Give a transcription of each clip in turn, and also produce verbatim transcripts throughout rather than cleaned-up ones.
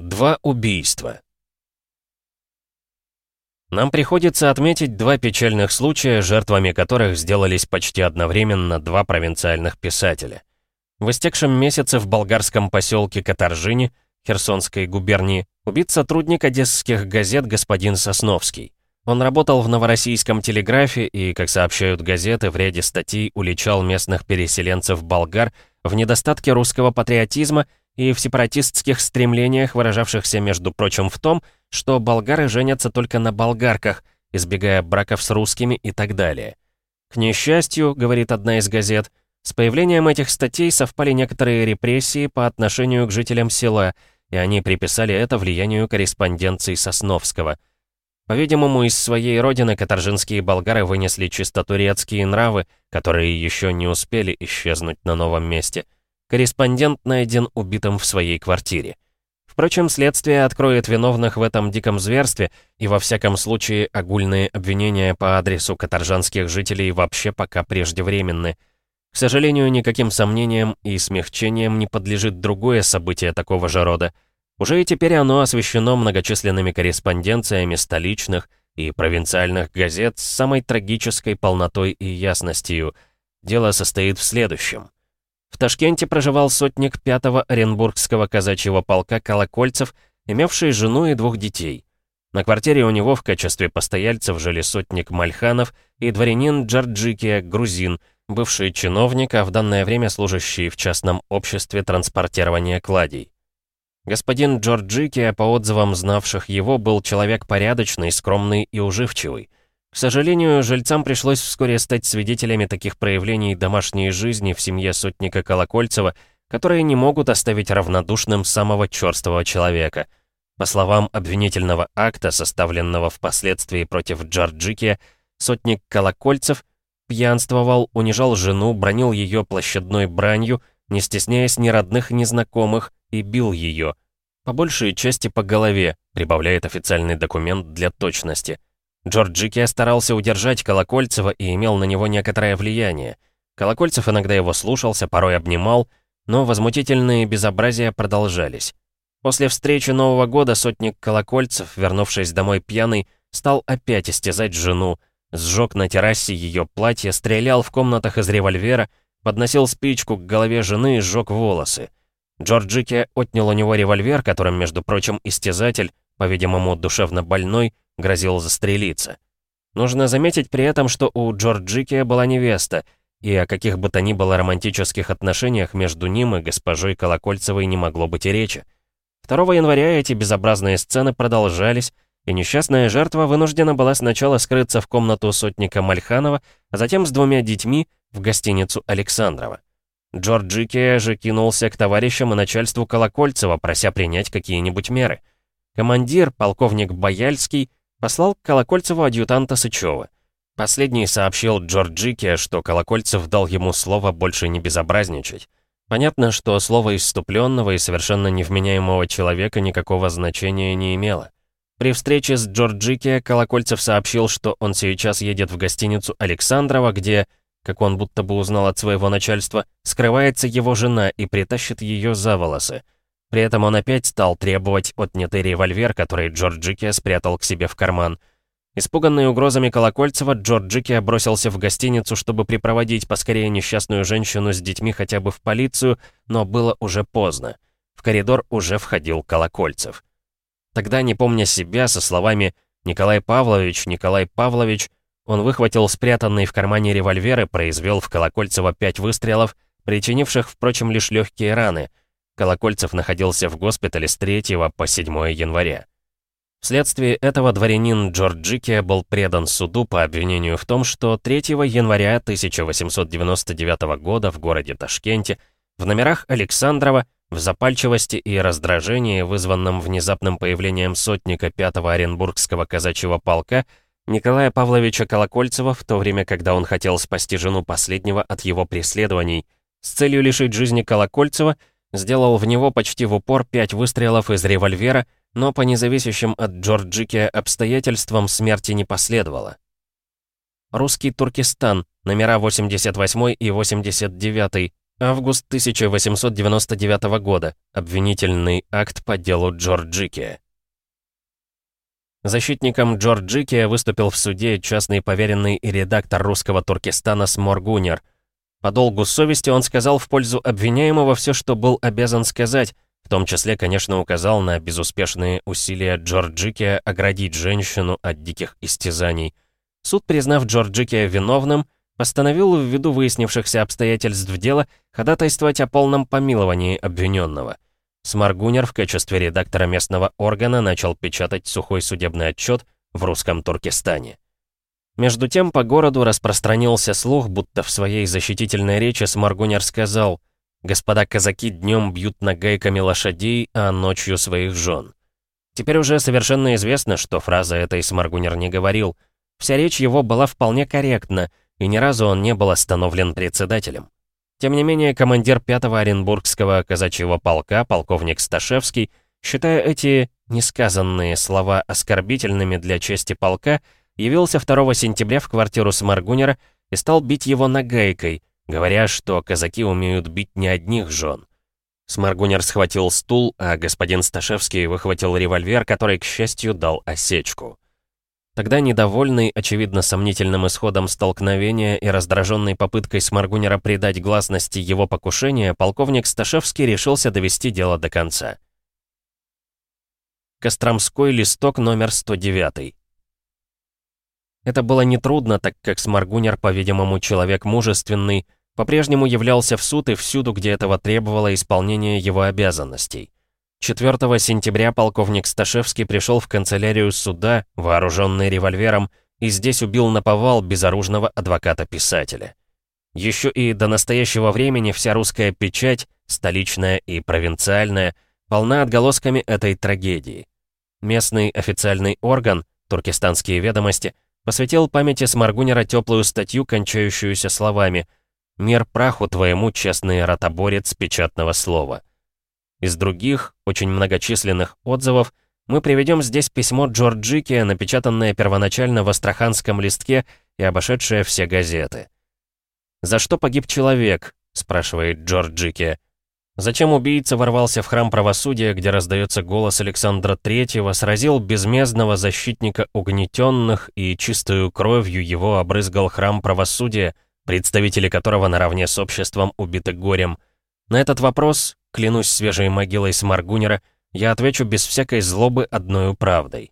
Два убийства. Нам приходится отметить два печальных случая, жертвами которых сделались почти одновременно два провинциальных писателя. В истекшем месяце в болгарском поселке Катаржине, Херсонской губернии, убит сотрудник одесских газет господин Сосновский. Он работал в Новороссийском телеграфе и, как сообщают газеты, в ряде статей уличал местных переселенцев-болгар в недостатке русского патриотизма и в сепаратистских стремлениях, выражавшихся, между прочим, в том, что болгары женятся только на болгарках, избегая браков с русскими и так далее. К несчастью, говорит одна из газет, с появлением этих статей совпали некоторые репрессии по отношению к жителям села, и они приписали это влиянию корреспонденции Сосновского. По-видимому, из своей родины каторжинские болгары вынесли чисто турецкие нравы, которые еще не успели исчезнуть на новом месте. Корреспондент найден убитым в своей квартире. Впрочем, следствие откроет виновных в этом диком зверстве, и во всяком случае огульные обвинения по адресу каторжанских жителей вообще пока преждевременны. К сожалению, никаким сомнениям и смягчениям не подлежит другое событие такого же рода. Уже и теперь оно освещено многочисленными корреспонденциями столичных и провинциальных газет с самой трагической полнотой и ясностью. Дело состоит в следующем. В Ташкенте проживал сотник пятого Оренбургского казачьего полка Колокольцев, имевший жену и двух детей. На квартире у него в качестве постояльцев жили сотник Мальханов и дворянин Джорджикия, грузин, бывший чиновник, а в данное время служащий в частном обществе транспортирования кладей. Господин Джорджикия, по отзывам знавших его, был человек порядочный, скромный и уживчивый. К сожалению, жильцам пришлось вскоре стать свидетелями таких проявлений домашней жизни в семье сотника Колокольцева, которые не могут оставить равнодушным самого черствого человека. По словам обвинительного акта, составленного впоследствии против Джорджикия, сотник Колокольцев пьянствовал, унижал жену, бранил ее площадной бранью, не стесняясь ни родных, ни знакомых, и бил ее. По большей части по голове, прибавляет официальный документ для точности. Джорджикия старался удержать Колокольцева и имел на него некоторое влияние. Колокольцев иногда его слушался, порой обнимал, но возмутительные безобразия продолжались. После встречи Нового года сотник Колокольцев, вернувшись домой пьяный, стал опять истязать жену, сжег на террасе ее платье, стрелял в комнатах из револьвера, подносил спичку к голове жены и сжег волосы. Джорджикия отнял у него револьвер, которым, между прочим, истязатель, по-видимому, душевно больной, грозил застрелиться. Нужно заметить при этом, что у Джорджикия была невеста, и о каких бы то ни было романтических отношениях между ним и госпожой Колокольцевой не могло быть и речи. второго января эти безобразные сцены продолжались, и несчастная жертва вынуждена была сначала скрыться в комнату сотника Мальханова, а затем с двумя детьми в гостиницу Александрова. Джорджикия же кинулся к товарищам и начальству Колокольцева, прося принять какие-нибудь меры. Командир, полковник Бояльский, послал к Колокольцеву адъютанта Сычева. Последний сообщил Джорджикия, что Колокольцев дал ему слово больше не безобразничать. Понятно, что слово исступленного и совершенно невменяемого человека никакого значения не имело. При встрече с Джорджикия Колокольцев сообщил, что он сейчас едет в гостиницу Александрова, где, как он будто бы узнал от своего начальства, скрывается его жена и притащит ее за волосы. При этом он опять стал требовать отнятый револьвер, который Джорджикия спрятал к себе в карман. Испуганный угрозами Колокольцева, Джорджикия бросился в гостиницу, чтобы припроводить поскорее несчастную женщину с детьми хотя бы в полицию, но было уже поздно. В коридор уже входил Колокольцев. Тогда, не помня себя, со словами «Николай Павлович, Николай Павлович», он выхватил спрятанный в кармане револьвер и произвел в Колокольцева пять выстрелов, причинивших, впрочем, лишь легкие раны. Колокольцев находился в госпитале с третьего по седьмое января. Вследствие этого дворянин Джорджикия был предан суду по обвинению в том, что третьего января тысяча восемьсот девяносто девятого года в городе Ташкенте в номерах Александрова в запальчивости и раздражении, вызванном внезапным появлением сотника пятого Оренбургского казачьего полка, Николая Павловича Колокольцева, в то время, когда он хотел спасти жену последнего от его преследований, с целью лишить жизни Колокольцева, сделал в него почти в упор пять выстрелов из револьвера, но по независящим от Джорджикия обстоятельствам смерти не последовало. Русский Туркестан, номера восемьдесят восьмой и восемьдесят девятый, Август тысяча восемьсот девяносто девятого года. Обвинительный акт по делу Джорджикия. Защитником Джорджикия выступил в суде частный поверенный и редактор русского Туркестана Сморгунер. По долгу совести он сказал в пользу обвиняемого все, что был обязан сказать, в том числе, конечно, указал на безуспешные усилия Джорджикия оградить женщину от диких истязаний. Суд, признав Джорджикия виновным, постановил ввиду выяснившихся обстоятельств дела ходатайствовать о полном помиловании обвиненного. Сморгунер в качестве редактора местного органа начал печатать сухой судебный отчет в русском Туркестане. Между тем по городу распространился слух, будто в своей защитительной речи Сморгунер сказал: «Господа казаки днем бьют нагайками лошадей, а ночью своих жен». Теперь уже совершенно известно, что фраза этой Сморгунер не говорил. Вся речь его была вполне корректна, и ни разу он не был остановлен председателем. Тем не менее, командир пятого Оренбургского казачьего полка, полковник Сташевский, считая эти несказанные слова оскорбительными для чести полка, явился второго сентября в квартиру Сморгунера и стал бить его нагайкой, говоря, что казаки умеют бить не одних жен. Сморгунер схватил стул, а господин Сташевский выхватил револьвер, который, к счастью, дал осечку. Тогда, недовольный, очевидно, сомнительным исходом столкновения и раздраженный попыткой Сморгунера придать гласности его покушения, полковник Сташевский решился довести дело до конца. Костромской листок номер сто девять. Это было нетрудно, так как Сморгунер, по-видимому, человек мужественный, по-прежнему являлся в суд и всюду, где этого требовало исполнение его обязанностей. четвёртого сентября полковник Сташевский пришел в канцелярию суда, вооруженный револьвером, и здесь убил наповал безоружного адвоката-писателя. Еще и до настоящего времени вся русская печать, столичная и провинциальная, полна отголосками этой трагедии. Местный официальный орган, «Туркестанские ведомости», посвятил памяти Сморгунера теплую статью, кончающуюся словами «Мир праху твоему, честный ротоборец печатного слова». Из других, очень многочисленных отзывов мы приведем здесь письмо Джорджикия, напечатанное первоначально в астраханском листке и обошедшее все газеты. «За что погиб человек?» — спрашивает Джорджикия. «Зачем убийца ворвался в храм правосудия, где раздается голос Александра Третьего, сразил безмездного защитника угнетенных и чистою кровью его обрызгал храм правосудия, представители которого наравне с обществом убиты горем? На этот вопрос, клянусь свежей могилой Сморгунера, я отвечу без всякой злобы одною правдой».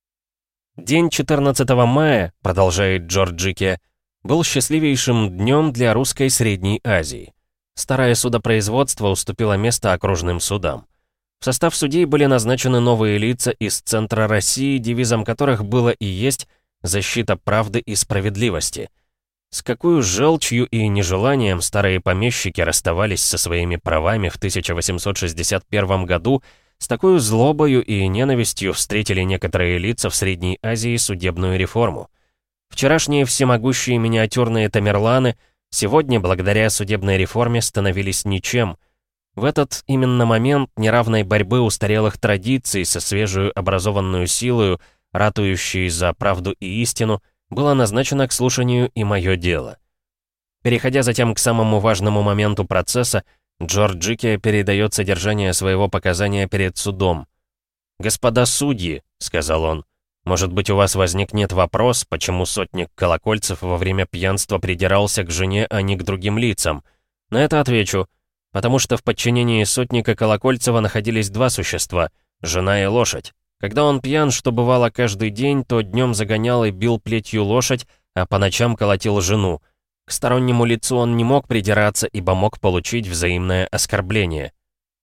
День четырнадцатого мая, продолжает Джорджикия, был счастливейшим днем для русской Средней Азии. Старое судопроизводство уступило место окружным судам. В состав судей были назначены новые лица из центра России, девизом которых было и есть «защита правды и справедливости». С какой желчью и нежеланием старые помещики расставались со своими правами в тысяча восемьсот шестьдесят первом году, с такой злобою и ненавистью встретили некоторые лица в Средней Азии судебную реформу. Вчерашние всемогущие миниатюрные Тамерланы сегодня, благодаря судебной реформе, становились ничем. В этот именно момент неравной борьбы устарелых традиций со свежую образованную силою, ратующей за правду и истину, было назначено к слушанию и мое дело. Переходя затем к самому важному моменту процесса, Джорджикия передает содержание своего показания перед судом. «Господа судьи», — сказал он, — «может быть, у вас возникнет вопрос, почему сотник Колокольцев во время пьянства придирался к жене, а не к другим лицам? На это отвечу, потому что в подчинении сотника Колокольцева находились два существа — жена и лошадь. Когда он пьян, что бывало каждый день, то днем загонял и бил плетью лошадь, а по ночам колотил жену. К стороннему лицу он не мог придираться, ибо мог получить взаимное оскорбление».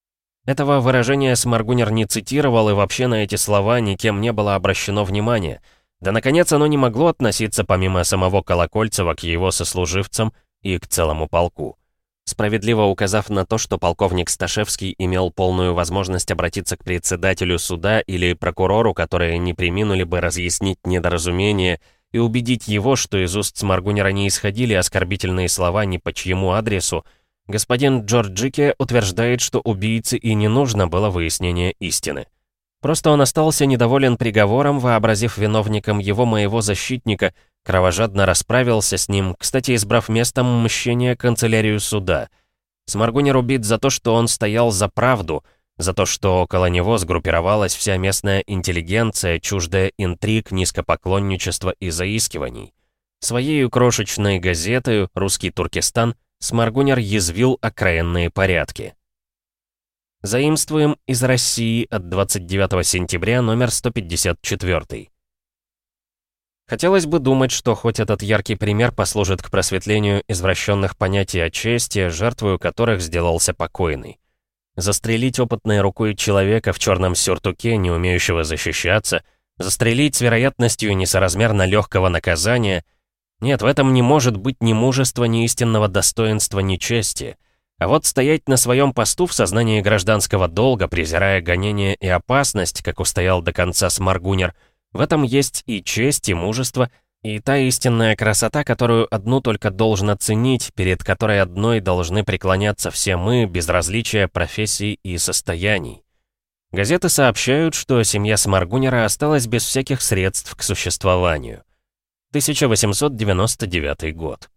Этого выражения Сморгунер не цитировал, и вообще на эти слова никем не было обращено внимания. Да, наконец, оно не могло относиться помимо самого Колокольцева к его сослуживцам и к целому полку. Справедливо указав на то, что полковник Сташевский имел полную возможность обратиться к председателю суда или прокурору, которые не преминули бы разъяснить недоразумение и убедить его, что из уст Сморгунера не исходили оскорбительные слова ни по чьему адресу, господин Джорджикия утверждает, что убийце и не нужно было выяснение истины. Просто он остался недоволен приговором, вообразив виновником его моего защитника, кровожадно расправился с ним, кстати, избрав местом мщения канцелярию суда. Сморгунер убит за то, что он стоял за правду, за то, что около него сгруппировалась вся местная интеллигенция, чуждая интриг, низкопоклонничества и заискиваний. Своею крошечной газетою «Русский Туркестан» Сморгунер язвил окраинные порядки. Заимствуем из России от двадцать девятого сентября, номер сто пятьдесят четыре. Хотелось бы думать, что хоть этот яркий пример послужит к просветлению извращенных понятий о чести, жертвою которых сделался покойный. Застрелить опытной рукой человека в черном сюртуке, не умеющего защищаться, застрелить с вероятностью несоразмерно легкого наказания — нет, в этом не может быть ни мужества, ни истинного достоинства, ни чести. А вот стоять на своем посту в сознании гражданского долга, презирая гонения и опасность, как устоял до конца Сморгунер, в этом есть и честь, и мужество, и та истинная красота, которую одну только должно ценить, перед которой одной должны преклоняться все мы, без различия профессий и состояний. Газеты сообщают, что семья Сморгунера осталась без всяких средств к существованию. тысяча восемьсот девяносто девятый год.